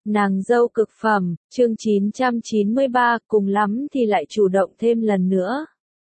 Nàng dâu cực phẩm, chương 993, cùng lắm thì lại chủ động thêm lần nữa.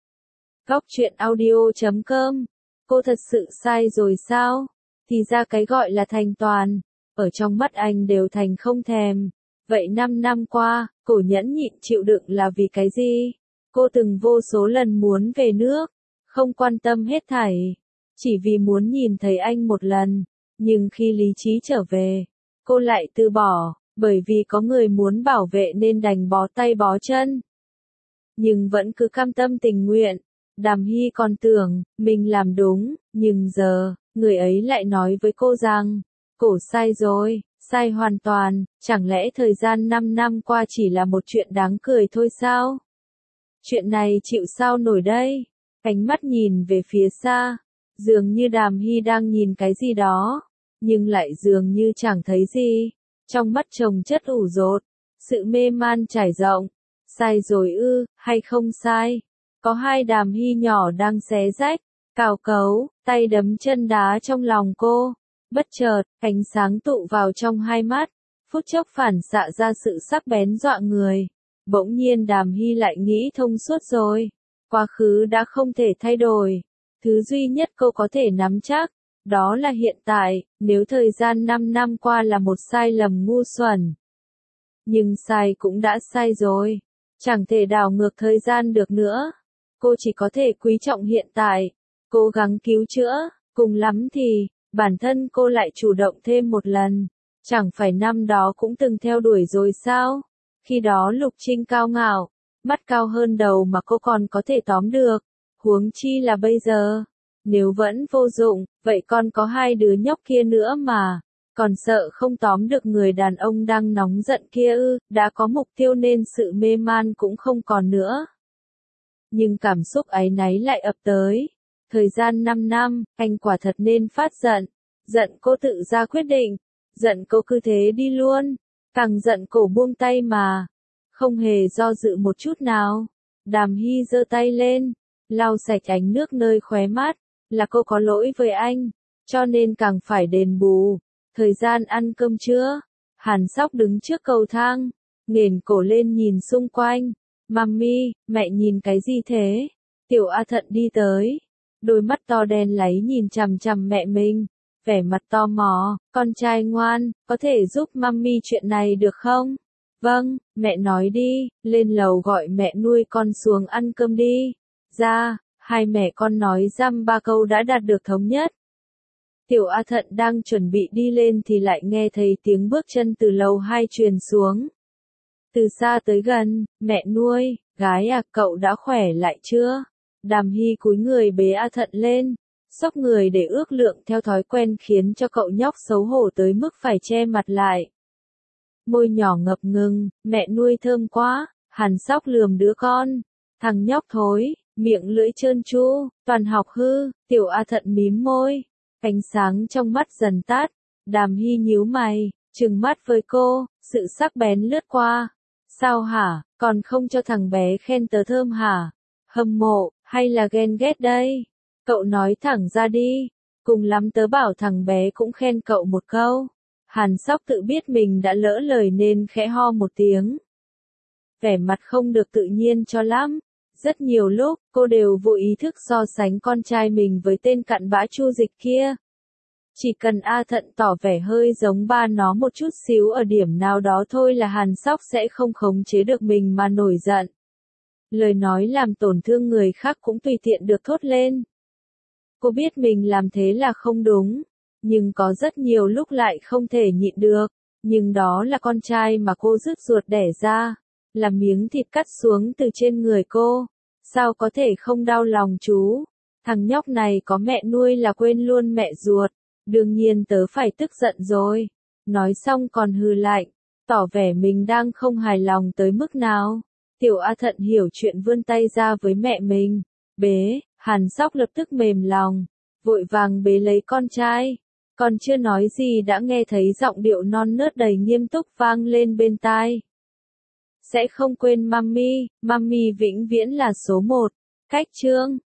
Góc truyện audio.com. Cô thật sự sai rồi sao? Thì ra cái gọi là thành toàn, ở trong mắt anh đều thành không thèm. Vậy 5 năm qua, cô nhẫn nhịn chịu đựng là vì cái gì? Cô từng vô số lần muốn về nước, không quan tâm hết thảy, chỉ vì muốn nhìn thấy anh một lần. Nhưng khi lý trí trở về, cô lại từ bỏ, bởi vì có người muốn bảo vệ nên đành bó tay bó chân. Nhưng vẫn cứ cam tâm tình nguyện. Đàm Hy còn tưởng mình làm đúng, nhưng giờ, người ấy lại nói với cô rằng, cô sai rồi, sai hoàn toàn, chẳng lẽ thời gian 5 năm qua chỉ là một chuyện đáng cười thôi sao? Chuyện này chịu sao nổi đây? Ánh mắt nhìn về phía xa, dường như Đàm Hy đang nhìn cái gì đó, nhưng lại dường như chẳng thấy gì. Trong mắt chồng chất ủ dột, sự mê man trải rộng. Sai rồi ư, hay không sai? Có hai Đàm Hy nhỏ đang xé rách, cào cấu, tay đấm chân đá trong lòng cô. Bất chợt, ánh sáng tụ vào trong hai mắt, phút chốc phản xạ ra sự sắc bén dọa người. Bỗng nhiên Đàm Hy lại nghĩ thông suốt rồi. Quá khứ đã không thể thay đổi. Thứ duy nhất cô có thể nắm chắc, đó là hiện tại. Nếu thời gian 5 năm qua là một sai lầm ngu xuẩn, nhưng sai cũng đã sai rồi, chẳng thể đảo ngược thời gian được nữa. Cô chỉ có thể quý trọng hiện tại, cố gắng cứu chữa, cùng lắm thì, bản thân cô lại chủ động thêm một lần. Chẳng phải năm đó cũng từng theo đuổi rồi sao? Khi đó Lục Trinh cao ngạo, mắt cao hơn đầu mà cô còn có thể tóm được, huống chi là bây giờ. Nếu vẫn vô dụng, vậy còn có hai đứa nhóc kia nữa mà. Còn sợ không tóm được người đàn ông đang nóng giận kia ư? Đã có mục tiêu nên sự mê man cũng không còn nữa. Nhưng cảm xúc áy náy lại ập tới. Thời gian 5 năm, anh quả thật nên phát giận. Giận cô tự ra quyết định. Giận cô cứ thế đi luôn. Càng giận cô buông tay mà. Không hề do dự một chút nào. Đàm Hy giơ tay lên, lau sạch ánh nước nơi khóe mắt. Là cô có lỗi với anh, cho nên càng phải đền bù. Thời gian ăn cơm trưa, Hàn Sóc đứng trước cầu thang, nghển cổ lên nhìn xung quanh. Mami, mẹ nhìn cái gì thế? Tiểu A Thận đi tới, đôi mắt to đen láy nhìn chằm chằm mẹ mình, vẻ mặt tò mò. Con trai ngoan, có thể giúp mami chuyện này được không? Vâng, mẹ nói đi. Lên lầu gọi mẹ nuôi con xuống ăn cơm đi. Ra, hai mẹ con nói dăm ba câu đã đạt được thống nhất. Tiểu A Thận đang chuẩn bị đi lên thì lại nghe thấy tiếng bước chân từ lầu 2 truyền xuống. Từ xa tới gần, mẹ nuôi, gái à, cậu đã khỏe lại chưa? Đàm Hy cúi người bế A Thận lên, xốc người để ước lượng theo thói quen khiến cho cậu nhóc xấu hổ tới mức phải che mặt lại. Môi nhỏ ngập ngừng, mẹ nuôi thơm quá. Hàn Sóc lườm đứa con. Thằng nhóc thối, miệng lưỡi trơn tru, toàn học hư. Tiểu A Thận mím môi, ánh sáng trong mắt dần tắt. Đàm Hy nhíu mày, trừng mắt với cô, sự sắc bén lướt qua. Sao hả, còn không cho thằng bé khen tớ thơm hả? Hâm mộ, hay là ghen ghét đây? Cậu nói thẳng ra đi, cùng lắm tớ bảo thằng bé cũng khen cậu một câu. Hàn Sóc tự biết mình đã lỡ lời nên khẽ ho một tiếng. Vẻ mặt không được tự nhiên cho lắm. Rất nhiều lúc, cô đều vô ý thức so sánh con trai mình với tên cặn bã Chu Dịch kia. Chỉ cần A Thận tỏ vẻ hơi giống ba nó một chút xíu ở điểm nào đó thôi là Hàn Sóc sẽ không khống chế được mình mà nổi giận. Lời nói làm tổn thương người khác cũng tùy tiện được thốt lên. Cô biết mình làm thế là không đúng, nhưng có rất nhiều lúc lại không thể nhịn được. Nhưng đó là con trai mà cô rứt ruột đẻ ra, là miếng thịt cắt xuống từ trên người cô. Sao có thể không đau lòng chú? Thằng nhóc này có mẹ nuôi là quên luôn mẹ ruột. Đương nhiên tớ phải tức giận rồi. Nói xong còn hừ lạnh, tỏ vẻ mình đang không hài lòng tới mức nào. Tiểu A Thận hiểu chuyện vươn tay ra với mẹ mình. Bế, Hàn Sóc lập tức mềm lòng, vội vàng bế lấy con trai. Còn chưa nói gì đã nghe thấy giọng điệu non nớt đầy nghiêm túc vang lên bên tai. Sẽ không quên mami, mami vĩnh viễn là số 1. Cách chương